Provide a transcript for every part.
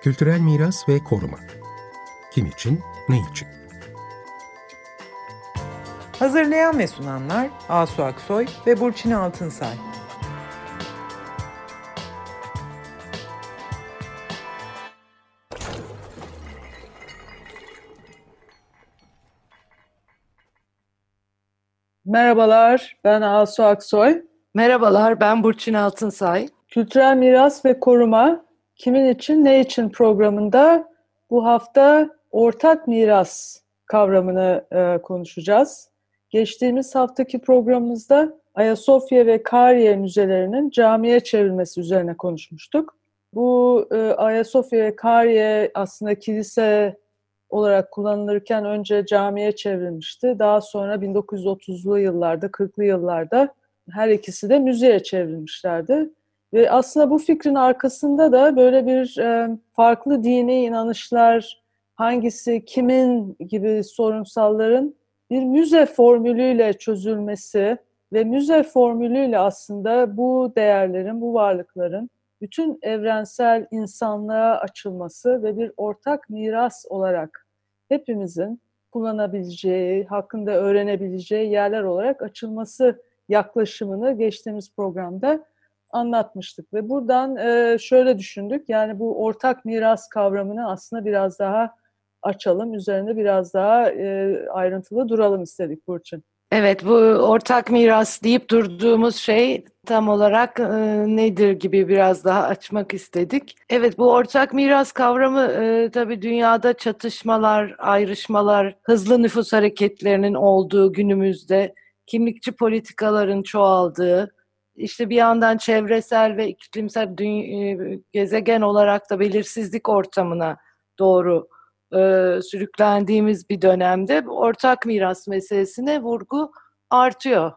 Kültürel miras ve koruma. Kim için, ne için? Hazırlayan ve sunanlar Asu Aksoy ve Burçin Altınsay. Merhabalar, ben Asu Aksoy. Merhabalar, ben Burçin Altınsay. Kültürel miras ve koruma, kimin için, ne için programında bu hafta ortak miras kavramını konuşacağız. Geçtiğimiz haftaki programımızda Ayasofya ve Kariye müzelerinin camiye çevrilmesi üzerine konuşmuştuk. Bu Ayasofya ve Kariye aslında kilise olarak kullanılırken önce camiye çevrilmişti. Daha sonra 1930'lu yıllarda, 40'lı yıllarda her ikisi de müzeye çevrilmişlerdi. Ve aslında bu fikrin arkasında da böyle bir farklı dini inanışlar, hangisi kimin gibi sorunsalların bir müze formülüyle çözülmesi ve müze formülüyle aslında bu değerlerin, bu varlıkların bütün evrensel insanlığa açılması ve bir ortak miras olarak hepimizin kullanabileceği, hakkında öğrenebileceği yerler olarak açılması yaklaşımını geçtiğimiz programda anlatmıştık. Ve buradan şöyle düşündük, yani bu ortak miras kavramını aslında biraz daha açalım, üzerinde biraz daha ayrıntılı duralım istedik Burçin. Evet, bu ortak miras deyip durduğumuz şey tam olarak nedir gibi biraz daha açmak istedik. Evet, bu ortak miras kavramı tabii dünyada çatışmalar, ayrışmalar, hızlı nüfus hareketlerinin olduğu günümüzde kimlikçi politikaların çoğaldığı, işte bir yandan çevresel ve iklimsel gezegen olarak da belirsizlik ortamına doğru sürüklendiğimiz bir dönemde ortak miras meselesine vurgu artıyor.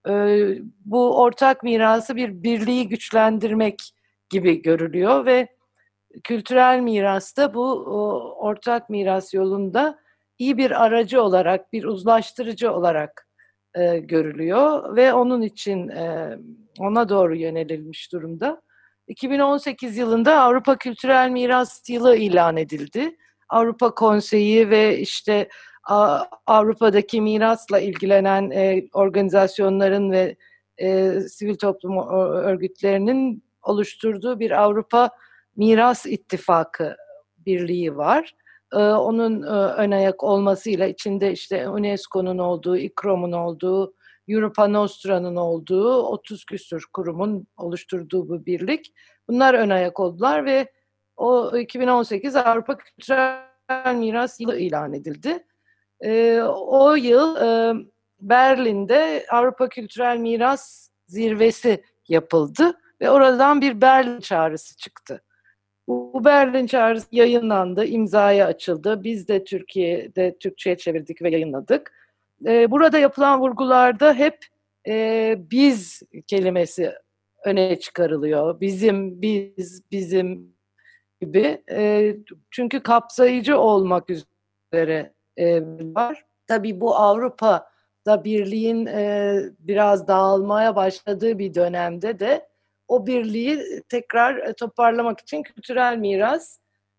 Bu ortak mirası bir birliği güçlendirmek gibi görülüyor ve kültürel miras da bu ortak miras yolunda iyi bir aracı olarak, bir uzlaştırıcı olarak görülüyor ve onun için ona doğru yönelilmiş durumda. 2018 yılında Avrupa Kültürel Miras Yılı ilan edildi. Avrupa Konseyi ve işte Avrupa'daki mirasla ilgilenen organizasyonların ve sivil toplum örgütlerinin oluşturduğu bir Avrupa Miras İttifakı Birliği var. Onun ön ayak olmasıyla içinde işte UNESCO'nun olduğu, İKROM'un olduğu, Europa Nostra'nın olduğu 30 küsur kurumun oluşturduğu bu birlik. Bunlar ön ayak oldular ve o 2018 Avrupa Kültürel Miras Yılı ilan edildi. O yıl Berlin'de Avrupa Kültürel Miras Zirvesi yapıldı ve oradan bir Berlin çağrısı çıktı. Bu Berlin çağrısı yayınlandı, imzaya açıldı. Biz de Türkiye'de Türkçe'ye çevirdik ve yayınladık. Burada yapılan vurgularda hep biz kelimesi öne çıkarılıyor. Bizim, biz, bizim gibi. Çünkü kapsayıcı olmak üzere var. Tabii bu Avrupa'da birliğin biraz dağılmaya başladığı bir dönemde de o birliği tekrar toparlamak için kültürel miras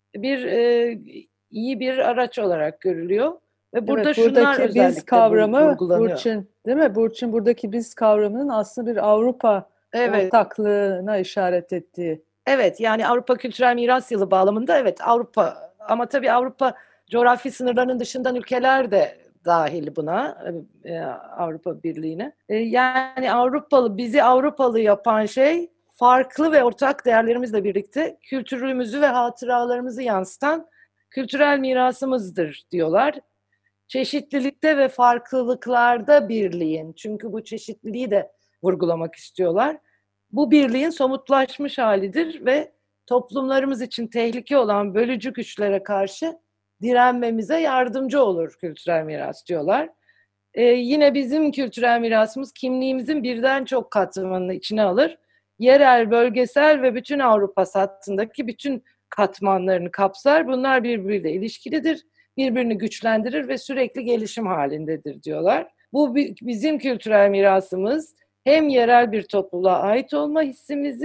iyi bir araç olarak görülüyor. Ve burada evet, şunlar buradaki özellikle biz kavramı vurgulanıyor. Burçin, değil mi? Burçin, buradaki biz kavramının aslında bir Avrupa ortaklığına işaret ettiği. Evet, yani Avrupa Kültürel Miras Yılı bağlamında evet Avrupa, ama tabii Avrupa coğrafi sınırlarının dışından ülkeler de dahil buna, Avrupa Birliği'ne. Yani bizi Avrupalı yapan şey farklı ve ortak değerlerimizle birlikte kültürümüzü ve hatıralarımızı yansıtan kültürel mirasımızdır diyorlar. Çeşitlilikte ve farklılıklarda birliğin, çünkü bu çeşitliliği de vurgulamak istiyorlar. Bu birliğin somutlaşmış halidir ve toplumlarımız için tehlike olan bölücü güçlere karşı direnmemize yardımcı olur kültürel miras diyorlar. Yine bizim kültürel mirasımız kimliğimizin birden çok katmanını içine alır. Yerel, bölgesel ve bütün Avrupa hattındaki bütün katmanlarını kapsar. Bunlar birbiriyle ilişkilidir, birbirini güçlendirir ve sürekli gelişim halindedir diyorlar. Bu bizim kültürel mirasımız hem yerel bir topluluğa ait olma hissimizi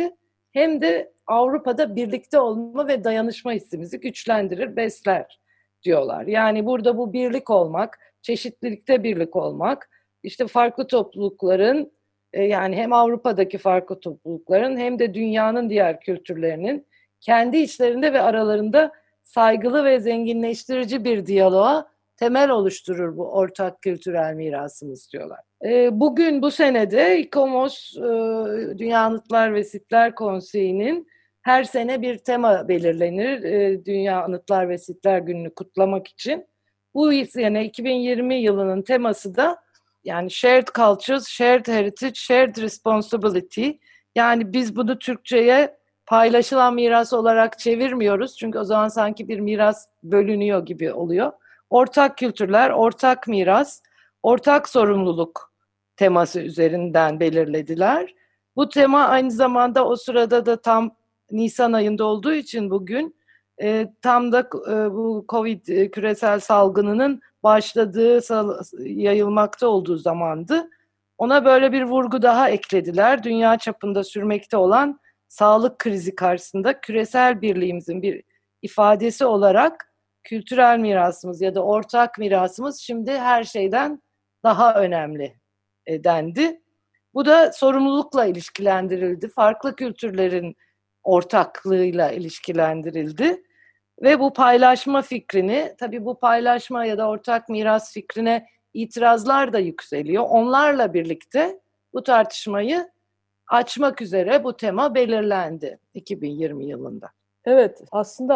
hem de Avrupa'da birlikte olma ve dayanışma hissimizi güçlendirir, besler diyorlar. Yani burada bu birlik olmak, çeşitlilikte birlik olmak, işte farklı toplulukların, yani hem Avrupa'daki farklı toplulukların hem de dünyanın diğer kültürlerinin kendi içlerinde ve aralarında saygılı ve zenginleştirici bir diyaloğa temel oluşturur bu ortak kültürel mirasımız diyorlar. Bugün bu senede İKOMOS, Dünya Anıtlar ve Sitler Konseyi'nin her sene bir tema belirlenir. Dünya Anıtlar ve Sitler Günü'nü kutlamak için. Bu sene 2020 yılının teması da yani Shared Cultures, Shared Heritage, Shared Responsibility. Yani biz bunu Türkçe'ye paylaşılan miras olarak çevirmiyoruz. Çünkü o zaman sanki bir miras bölünüyor gibi oluyor. Ortak kültürler, ortak miras, ortak sorumluluk teması üzerinden belirlediler. Bu tema aynı zamanda o sırada da tam Nisan ayında olduğu için bugün tam da bu Covid küresel salgınının başladığı, yayılmakta olduğu zamandı. Ona böyle bir vurgu daha eklediler. Dünya çapında sürmekte olan sağlık krizi karşısında küresel birliğimizin bir ifadesi olarak kültürel mirasımız ya da ortak mirasımız şimdi her şeyden daha önemli dendi. Bu da sorumlulukla ilişkilendirildi. Farklı kültürlerin ortaklığıyla ilişkilendirildi. Ve bu paylaşma fikrini, tabii bu paylaşma ya da ortak miras fikrine itirazlar da yükseliyor. Onlarla birlikte bu tartışmayı açmak üzere bu tema belirlendi 2020 yılında. Evet, aslında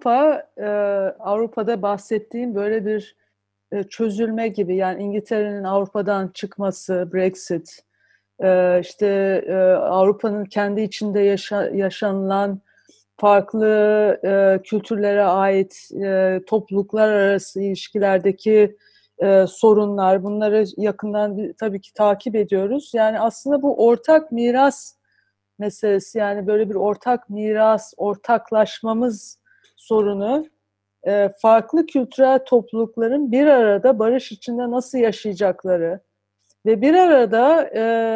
Avrupa'da bahsettiğim böyle bir çözülme gibi, yani İngiltere'nin Avrupa'dan çıkması, Brexit, işte Avrupa'nın kendi içinde yaşanılan farklı kültürlere ait topluluklar arası ilişkilerdeki sorunlar, bunları yakından tabii ki takip ediyoruz. Yani aslında bu ortak miras meselesi, yani böyle bir ortak miras, ortaklaşmamız sorunu, farklı kültürel toplulukların bir arada barış içinde nasıl yaşayacakları ve bir arada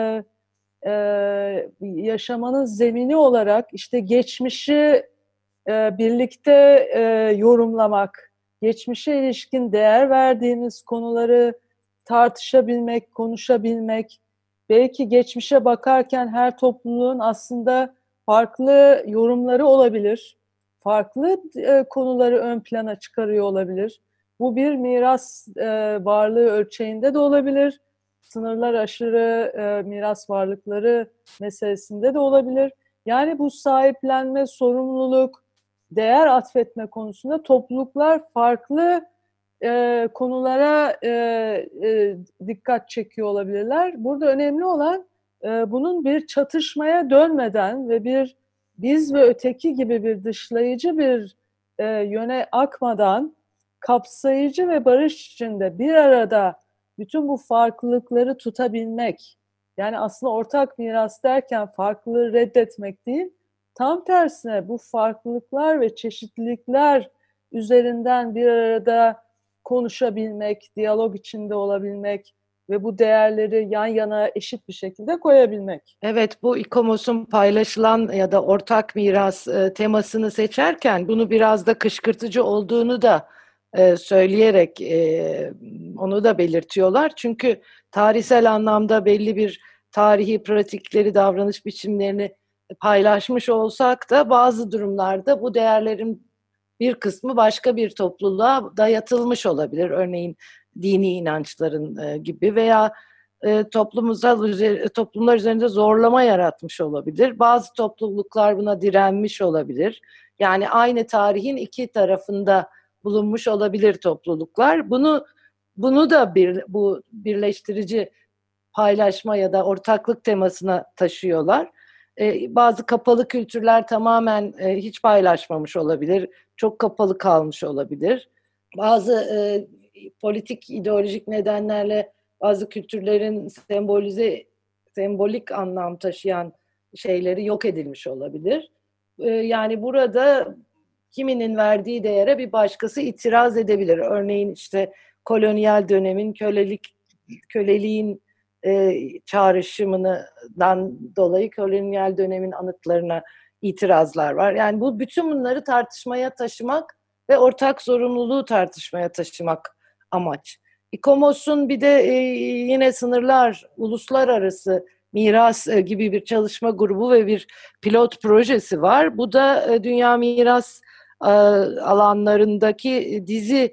yaşamanın zemini olarak işte geçmişi birlikte yorumlamak, geçmişe ilişkin değer verdiğimiz konuları tartışabilmek, konuşabilmek, belki geçmişe bakarken her topluluğun aslında farklı yorumları olabilir, farklı konuları ön plana çıkarıyor olabilir. Bu bir miras varlığı ölçeğinde de olabilir, sınırlar aşırı miras varlıkları meselesinde de olabilir. Yani bu sahiplenme, sorumluluk, değer atfetme konusunda topluluklar farklı konulara dikkat çekiyor olabilirler. Burada önemli olan bunun bir çatışmaya dönmeden ve bir biz ve öteki gibi bir dışlayıcı bir yöne akmadan kapsayıcı ve barış içinde bir arada bütün bu farklılıkları tutabilmek. Yani aslında ortak miras derken farklılığı reddetmek değil, tam tersine bu farklılıklar ve çeşitlilikler üzerinden bir arada konuşabilmek, diyalog içinde olabilmek ve bu değerleri yan yana eşit bir şekilde koyabilmek. Evet, bu İKOMOS'un paylaşılan ya da ortak miras temasını seçerken bunu biraz da kışkırtıcı olduğunu da söyleyerek onu da belirtiyorlar. Çünkü tarihsel anlamda belli bir tarihi pratikleri, davranış biçimlerini paylaşmış olsak da bazı durumlarda bu değerlerin bir kısmı başka bir topluluğa dayatılmış olabilir. Örneğin dini inançların gibi veya toplumlar üzerinde zorlama yaratmış olabilir. Bazı topluluklar buna direnmiş olabilir. Yani aynı tarihin iki tarafında bulunmuş olabilir topluluklar. Bunu da bu birleştirici paylaşma ya da ortaklık temasına taşıyorlar. Bazı kapalı kültürler tamamen hiç paylaşmamış olabilir. Çok kapalı kalmış olabilir. Bazı politik, ideolojik nedenlerle bazı kültürlerin sembolik anlam taşıyan şeyleri yok edilmiş olabilir. Yani burada kiminin verdiği değere bir başkası itiraz edebilir. Örneğin işte kolonyal dönemin köleliğin çağrışımından dolayı kolonyal dönemin anıtlarına itirazlar var. Yani bütün bunları tartışmaya taşımak ve ortak sorumluluğu tartışmaya taşımak amaç. İKOMOS'un bir de yine sınırlar, uluslararası miras gibi bir çalışma grubu ve bir pilot projesi var. Bu da dünya miras alanlarındaki dizi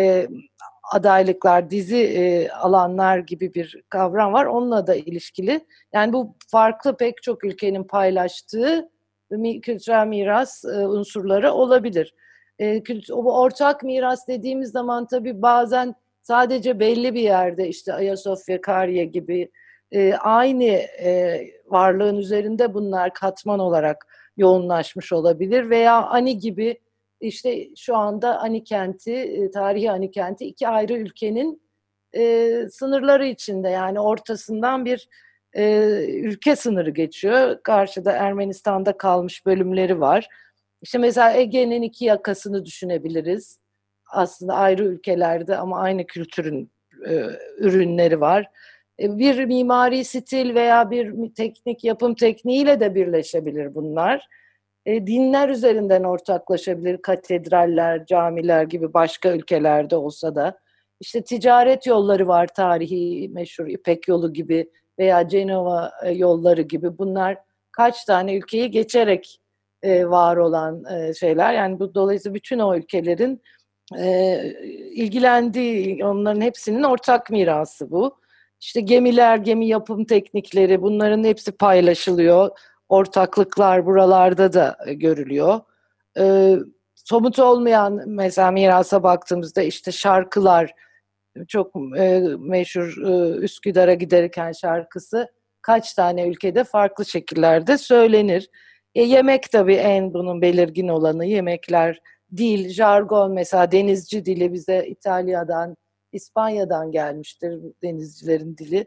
adaylıklar, dizi alanlar gibi bir kavram var. Onunla da ilişkili. Yani bu farklı pek çok ülkenin paylaştığı kültürel miras unsurları olabilir. O ortak miras dediğimiz zaman tabii bazen sadece belli bir yerde işte Ayasofya, Kariye gibi aynı varlığın üzerinde bunlar katman olarak yoğunlaşmış olabilir veya Ani gibi işte şu anda Ani kenti, tarihi Ani kenti iki ayrı ülkenin sınırları içinde, yani ortasından bir ülke sınırı geçiyor. Karşıda Ermenistan'da kalmış bölümleri var. İşte mesela Ege'nin iki yakasını düşünebiliriz. Aslında ayrı ülkelerde ama aynı kültürün ürünleri var. Bir mimari stil veya bir teknik, yapım tekniğiyle de birleşebilir bunlar. Dinler üzerinden ortaklaşabilir, katedraller, camiler gibi başka ülkelerde olsa da. İşte ticaret yolları var, tarihi meşhur İpek yolu gibi veya Cenova yolları gibi. Bunlar kaç tane ülkeyi geçerek var olan şeyler. Yani bu dolayısıyla bütün o ülkelerin ilgilendiği, onların hepsinin ortak mirası bu. İşte gemiler, gemi yapım teknikleri, bunların hepsi paylaşılıyor. Ortaklıklar buralarda da görülüyor. Somut olmayan mesela mirasa baktığımızda işte şarkılar, çok meşhur Üsküdar'a giderken şarkısı kaç tane ülkede farklı şekillerde söylenir. Yemek tabii en bunun belirgin olanı, yemekler, dil, jargon, mesela denizci dili bize İtalya'dan, İspanya'dan gelmiştir, denizcilerin dili.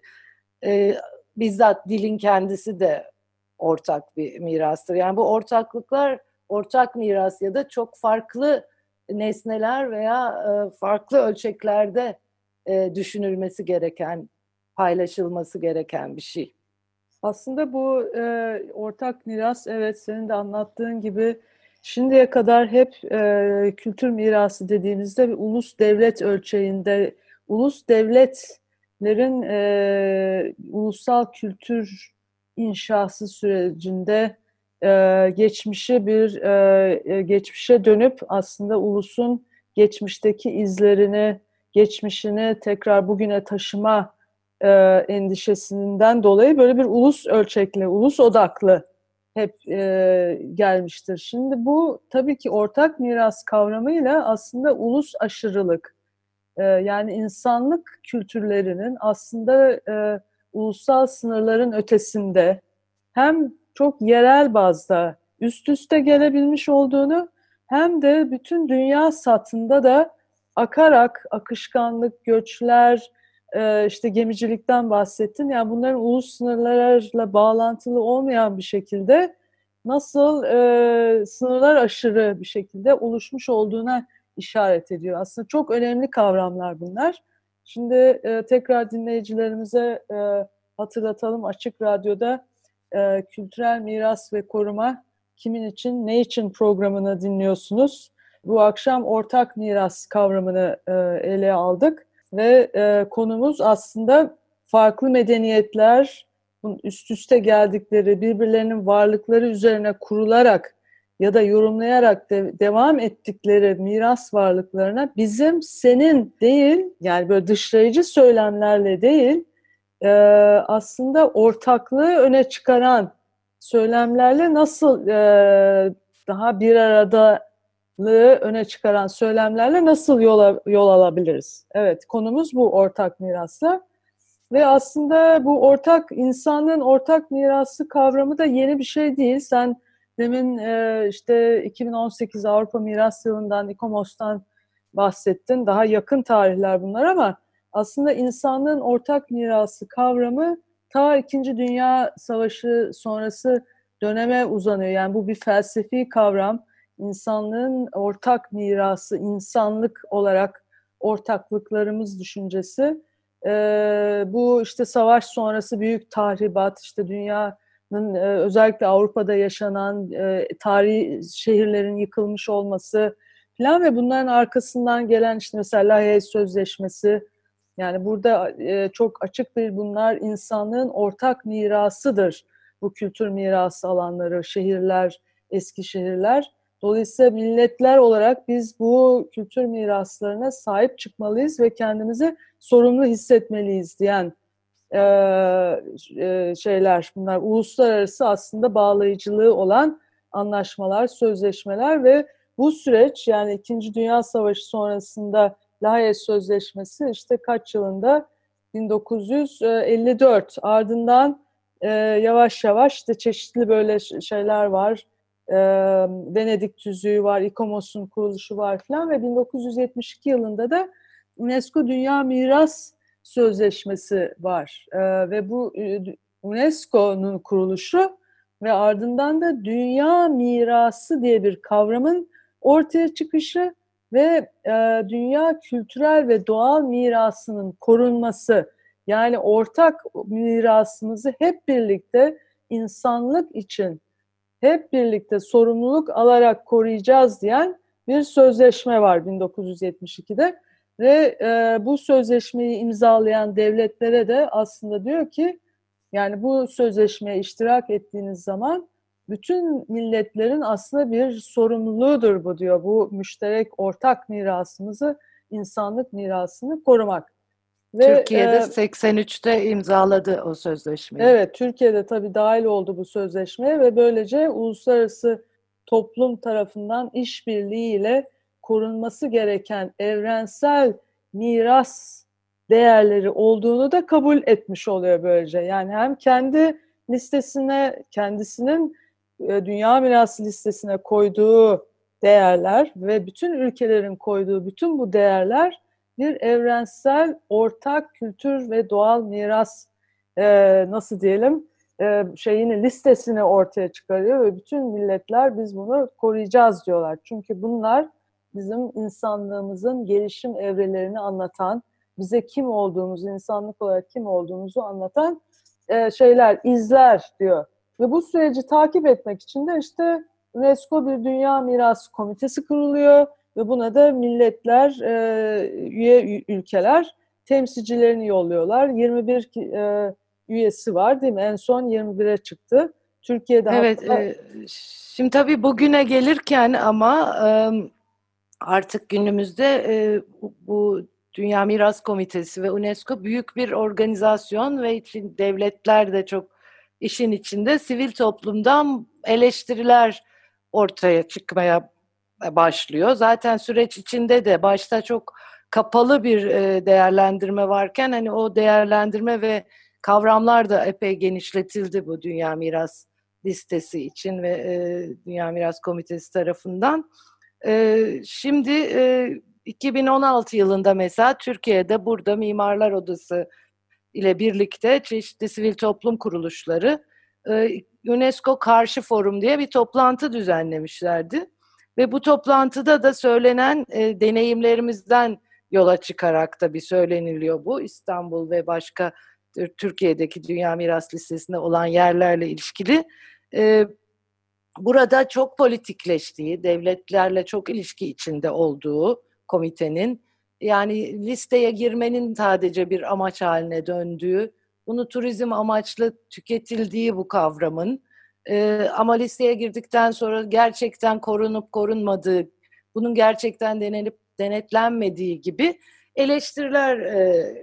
Bizzat dilin kendisi de ortak bir mirastır. Yani bu ortaklıklar, ortak miras ya da çok farklı nesneler veya farklı ölçeklerde düşünülmesi gereken, paylaşılması gereken bir şey. Aslında bu ortak miras, evet, senin de anlattığın gibi şimdiye kadar hep kültür mirası dediğimizde bir ulus devlet ölçeğinde, ulus devletlerin ulusal kültür inşası sürecinde geçmişe dönüp aslında ulusun geçmişteki izlerini, geçmişini tekrar bugüne taşıma endişesinden dolayı böyle bir ulus ölçekli, ulus odaklı hep gelmiştir. Şimdi bu tabii ki ortak miras kavramıyla aslında ulus aşırılık, yani insanlık kültürlerinin aslında ulusal sınırların ötesinde hem çok yerel bazda üst üste gelebilmiş olduğunu hem de bütün dünya satında da akarak akışkanlık, göçler, işte gemicilikten bahsettin. Yani bunların ulus sınırlarla bağlantılı olmayan bir şekilde nasıl sınırlar aşırı bir şekilde oluşmuş olduğuna işaret ediyor. Aslında çok önemli kavramlar bunlar. Şimdi tekrar dinleyicilerimize hatırlatalım. Açık Radyo'da Kültürel Miras ve Koruma Kimin İçin, Ne İçin programını dinliyorsunuz. Bu akşam ortak miras kavramını ele aldık ve konumuz aslında farklı medeniyetler, üst üste geldikleri, birbirlerinin varlıkları üzerine kurularak ya da yorumlayarak devam ettikleri miras varlıklarına bizim, senin değil, yani böyle dışlayıcı söylemlerle değil, aslında ortaklığı öne çıkaran söylemlerle nasıl daha bir aradalığı öne çıkaran söylemlerle nasıl yol alabiliriz? Evet, konumuz bu ortak mirasla. Ve aslında bu insanlığın ortak mirası kavramı da yeni bir şey değil. Sen demin işte 2018 Avrupa Miras Yılı'ndan, İKOMOS'tan bahsettin. Daha yakın tarihler bunlar ama aslında insanlığın ortak mirası kavramı ta İkinci Dünya Savaşı sonrası döneme uzanıyor. Yani bu bir felsefi kavram. İnsanlığın ortak mirası, insanlık olarak ortaklıklarımız düşüncesi. Bu işte savaş sonrası büyük tahribat, işte dünya özellikle Avrupa'da yaşanan tarihi şehirlerin yıkılmış olması falan ve bunların arkasından gelen işte mesela Lahey Sözleşmesi, yani burada çok açık bir bunlar insanlığın ortak mirasıdır. Bu kültür mirası alanları, şehirler, eski şehirler. Dolayısıyla milletler olarak biz bu kültür miraslarına sahip çıkmalıyız ve kendimizi sorumlu hissetmeliyiz diyen şeyler, bunlar uluslararası aslında bağlayıcılığı olan anlaşmalar, sözleşmeler ve bu süreç, yani İkinci Dünya Savaşı sonrasında Lahey Sözleşmesi işte kaç yılında? 1954. Ardından yavaş yavaş işte çeşitli böyle şeyler var. Venedik Tüzüğü var, İKOMOS'un kuruluşu var falan ve 1972 yılında da UNESCO Dünya Miras Sözleşmesi var. Ve bu UNESCO'nun kuruluşu ve ardından da dünya mirası diye bir kavramın ortaya çıkışı ve dünya kültürel ve doğal mirasının korunması, yani ortak mirasımızı hep birlikte insanlık için hep birlikte sorumluluk alarak koruyacağız diyen bir sözleşme var 1972'de ve bu sözleşmeyi imzalayan devletlere de aslında diyor ki, yani bu sözleşmeye iştirak ettiğiniz zaman bütün milletlerin aslında bir sorumluluğudur bu diyor. Bu müşterek ortak mirasımızı, insanlık mirasını korumak. Ve, Türkiye'de 83'te imzaladı o sözleşmeyi. Evet, Türkiye'de tabii dahil oldu bu sözleşmeye ve böylece uluslararası toplum tarafından işbirliğiyle korunması gereken evrensel miras değerleri olduğunu da kabul etmiş oluyor böylece. Yani hem kendi listesine, kendisinin dünya mirası listesine koyduğu değerler ve bütün ülkelerin koyduğu bütün bu değerler bir evrensel ortak kültür ve doğal miras nasıl diyelim şeyini, listesini ortaya çıkarıyor ve bütün milletler biz bunu koruyacağız diyorlar. Çünkü bunlar bizim insanlığımızın gelişim evrelerini anlatan, bize kim olduğumuzu, insanlık olarak kim olduğumuzu anlatan şeyler, izler diyor. Ve bu süreci takip etmek için de işte UNESCO bir Dünya Mirası Komitesi kuruluyor ve buna da milletler, üye ülkeler temsilcilerini yolluyorlar. 21 üyesi var değil mi? En son 21'e çıktı. Türkiye'de evet, hatta... şimdi tabii bugüne gelirken ama artık günümüzde bu Dünya Miras Komitesi ve UNESCO büyük bir organizasyon ve için devletler de çok işin içinde, sivil toplumdan eleştiriler ortaya çıkmaya başlıyor. Zaten süreç içinde de başta çok kapalı bir değerlendirme varken hani o değerlendirme ve kavramlar da epey genişletildi bu Dünya Miras listesi için ve Dünya Miras Komitesi tarafından. Şimdi 2016 yılında mesela Türkiye'de burada Mimarlar Odası ile birlikte çeşitli sivil toplum kuruluşları UNESCO Karşı Forum diye bir toplantı düzenlemişlerdi. Ve bu toplantıda da söylenen deneyimlerimizden yola çıkarak da bir söyleniliyor bu. İstanbul ve başka Türkiye'deki Dünya Miras Listesi'nde olan yerlerle ilişkili. Burada çok politikleştiği, devletlerle çok ilişki içinde olduğu komitenin, yani listeye girmenin sadece bir amaç haline döndüğü, bunu turizm amaçlı tüketildiği bu kavramın, ama listeye girdikten sonra gerçekten korunup korunmadığı, bunun gerçekten denenip denetlenmediği gibi eleştiriler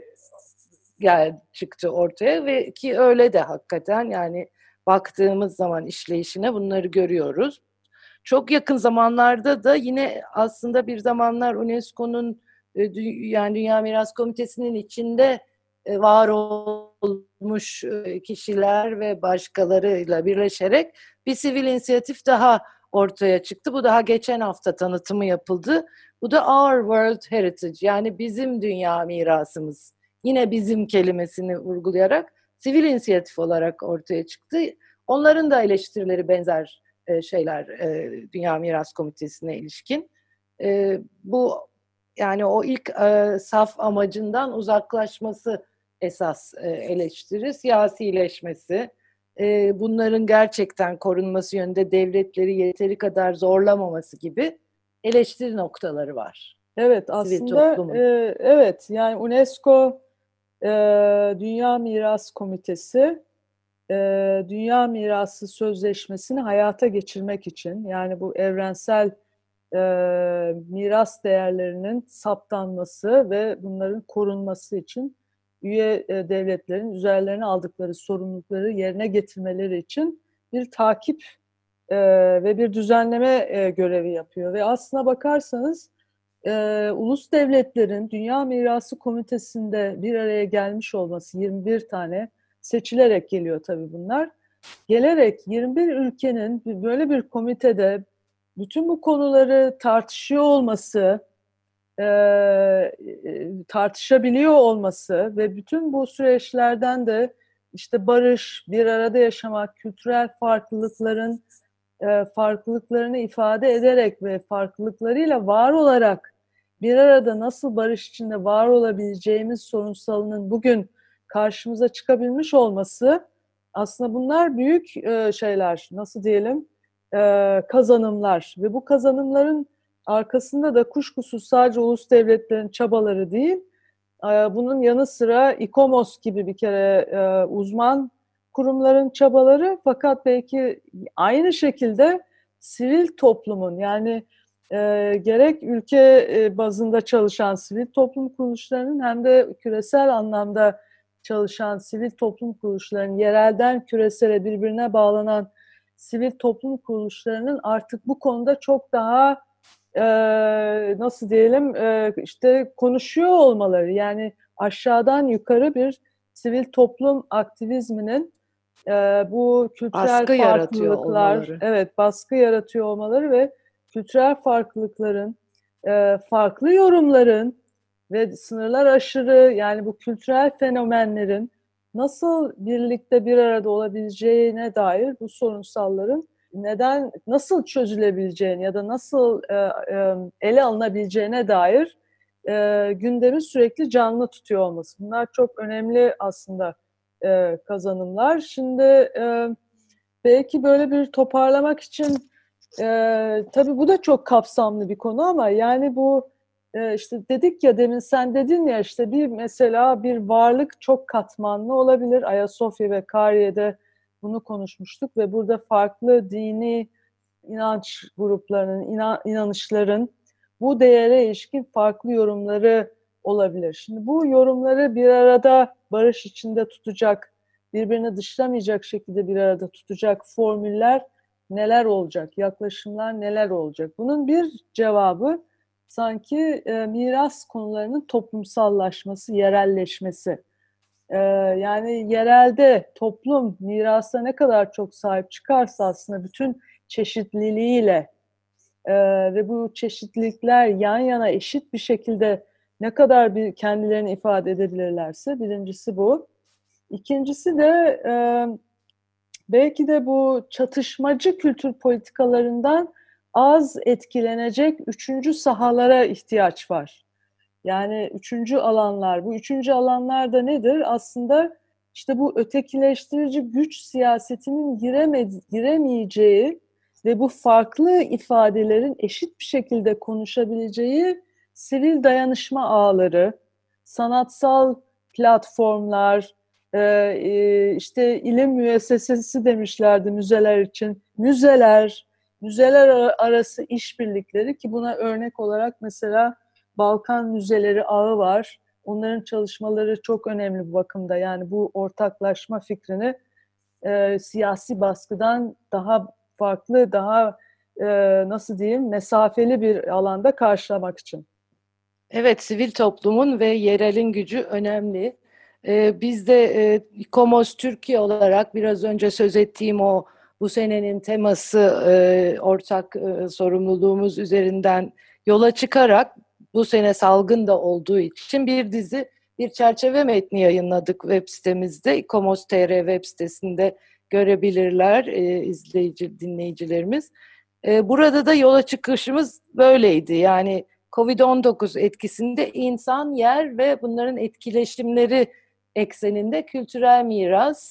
çıktı ortaya ve ki öyle de hakikaten, yani baktığımız zaman işleyişine bunları görüyoruz. Çok yakın zamanlarda da yine aslında bir zamanlar UNESCO'nun yani Dünya Miras Komitesi'nin içinde var olmuş kişiler ve başkalarıyla birleşerek bir sivil inisiyatif daha ortaya çıktı. Bu daha geçen hafta tanıtımı yapıldı. Bu da Our World Heritage, yani bizim dünya mirasımız. Yine bizim kelimesini vurgulayarak sivil inisiyatif olarak ortaya çıktı. Onların da eleştirileri benzer şeyler Dünya Miras Komitesi'ne ilişkin. Bu yani o ilk saf amacından uzaklaşması esas eleştiri, siyasileşmesi, bunların gerçekten korunması yönünde devletleri yeteri kadar zorlamaması gibi eleştiri noktaları var. Evet, Sivil aslında toplumun. evet, yani UNESCO Dünya Miras Komitesi Dünya Mirası Sözleşmesi'ni hayata geçirmek için, yani bu evrensel miras değerlerinin saptanması ve bunların korunması için üye devletlerin üzerlerine aldıkları sorumlulukları yerine getirmeleri için bir takip ve bir düzenleme görevi yapıyor. Ve aslına bakarsanız ulus devletlerin Dünya Mirası Komitesi'nde bir araya gelmiş olması, 21 tane seçilerek geliyor tabii bunlar. Gelerek 21 ülkenin böyle bir komitede bütün bu konuları tartışıyor olması, tartışabiliyor olması ve bütün bu süreçlerden de işte barış, bir arada yaşamak, kültürel farklılıklarını ifade ederek ve farklılıklarıyla var olarak bir arada nasıl barış içinde var olabileceğimiz sorunsalının bugün karşımıza çıkabilmiş olması, aslında bunlar büyük şeyler, nasıl diyelim, kazanımlar ve bu kazanımların arkasında da kuşkusuz sadece ulus devletlerin çabaları değil, bunun yanı sıra İKOMOS gibi bir kere uzman kurumların çabaları, fakat belki aynı şekilde sivil toplumun, yani gerek ülke bazında çalışan sivil toplum kuruluşlarının hem de küresel anlamda çalışan sivil toplum kuruluşlarının, yerelden küresele birbirine bağlanan sivil toplum kuruluşlarının artık bu konuda çok daha nasıl diyelim, işte konuşuyor olmaları, yani aşağıdan yukarı bir sivil toplum aktivizminin bu kültürel Baskı yaratıyor farklılıklar, olmaları. evet, baskı yaratıyor olmaları ve kültürel farklılıkların, farklı yorumların ve sınırlar aşırı, yani bu kültürel fenomenlerin nasıl birlikte bir arada olabileceğine dair bu sorunsalların neden, nasıl çözülebileceğini ya da nasıl ele alınabileceğine dair gündemi sürekli canlı tutuyor olması. Bunlar çok önemli aslında kazanımlar. Şimdi belki böyle bir toparlamak için tabii bu da çok kapsamlı bir konu ama yani bu işte dedik ya, demin sen dedin ya, işte bir mesela bir varlık çok katmanlı olabilir. Ayasofya ve Kariye'de bunu konuşmuştuk ve burada farklı dini inanç gruplarının, inanışların bu değere ilişkin farklı yorumları olabilir. Şimdi bu yorumları bir arada barış içinde tutacak, birbirini dışlamayacak şekilde bir arada tutacak formüller neler olacak, yaklaşımlar neler olacak? Bunun bir cevabı sanki miras konularının toplumsallaşması, yerelleşmesi. Yani yerelde toplum mirasa ne kadar çok sahip çıkarsa aslında bütün çeşitliliğiyle ve bu çeşitlilikler yan yana eşit bir şekilde ne kadar bir kendilerini ifade edebilirlerse, birincisi bu. İkincisi de belki de bu çatışmacı kültür politikalarından az etkilenecek üçüncü sahalara ihtiyaç var. Yani üçüncü alanlar. Bu üçüncü alanlar da nedir? Aslında işte bu ötekileştirici güç siyasetinin giremeyeceği ve bu farklı ifadelerin eşit bir şekilde konuşabileceği sivil dayanışma ağları, sanatsal platformlar, işte ilim müessesesi demişlerdi müzeler için. Müzeler arası işbirlikleri, ki buna örnek olarak mesela Balkan Müzeleri ağı var. Onların çalışmaları çok önemli bu bakımda. Yani bu ortaklaşma fikrini siyasi baskıdan daha farklı, daha nasıl diyeyim, mesafeli bir alanda karşılamak için. Evet, sivil toplumun ve yerelin gücü önemli. Biz de KOMOS Türkiye olarak biraz önce söz ettiğim o bu senenin teması ortak sorumluluğumuz üzerinden yola çıkarak bu sene salgın da olduğu için bir çerçeve metni yayınladık web sitemizde. KOMOS.tr web sitesinde görebilirler dinleyicilerimiz. Burada da yola çıkışımız böyleydi. Yani Covid-19 etkisinde insan, yer ve bunların etkileşimleri ekseninde kültürel miras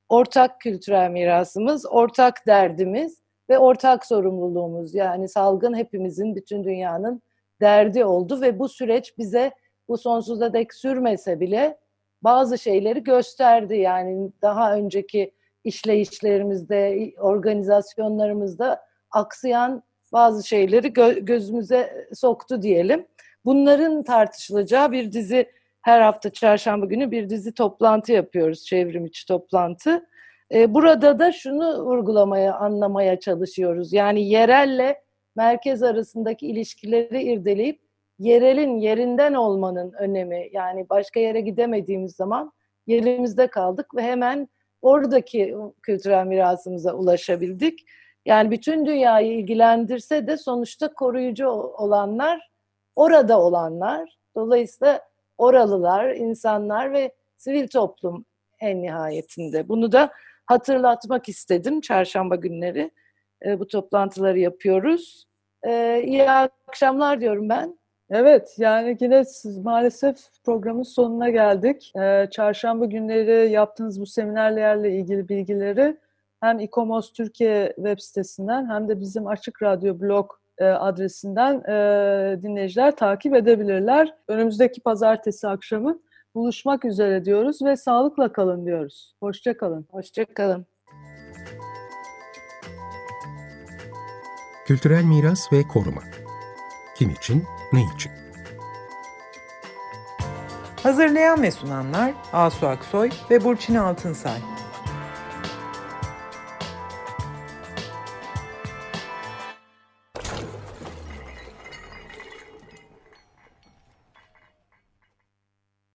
ortak kültürel mirasımız, ortak derdimiz ve ortak sorumluluğumuz. Yani salgın hepimizin, bütün dünyanın derdi oldu ve bu süreç bize bu sonsuza dek sürmese bile bazı şeyleri gösterdi. Yani daha önceki işleyişlerimizde, organizasyonlarımızda aksayan bazı şeyleri gözümüze soktu diyelim. Bunların tartışılacağı bir dizi, her hafta çarşamba günü bir dizi toplantı yapıyoruz, çevrim içi toplantı. Burada da şunu vurgulamaya, anlamaya çalışıyoruz. Yani yerelle merkez arasındaki ilişkileri irdeleyip yerelin yerinden olmanın önemi. Yani başka yere gidemediğimiz zaman yerimizde kaldık ve hemen oradaki kültürel mirasımıza ulaşabildik. Yani bütün dünyayı ilgilendirse de sonuçta koruyucu olanlar orada olanlar. Dolayısıyla oralılar, insanlar ve sivil toplum en nihayetinde. Bunu da hatırlatmak istedim. Çarşamba günleri bu toplantıları yapıyoruz. İyi akşamlar diyorum ben. Evet, yani yine maalesef programın sonuna geldik. Çarşamba günleri yaptığınız bu seminerlerle ilgili bilgileri hem İKOMOS Türkiye web sitesinden hem de bizim Açık Radyo blog adresinden dinleyiciler takip edebilirler. Önümüzdeki pazartesi akşamı buluşmak üzere diyoruz ve sağlıkla kalın diyoruz. Hoşça kalın. Hoşça kalın. Kültürel miras ve koruma. Kim için, ne için? Hazırlayan ve sunanlar Asu Aksoy ve Burçin Altınsay.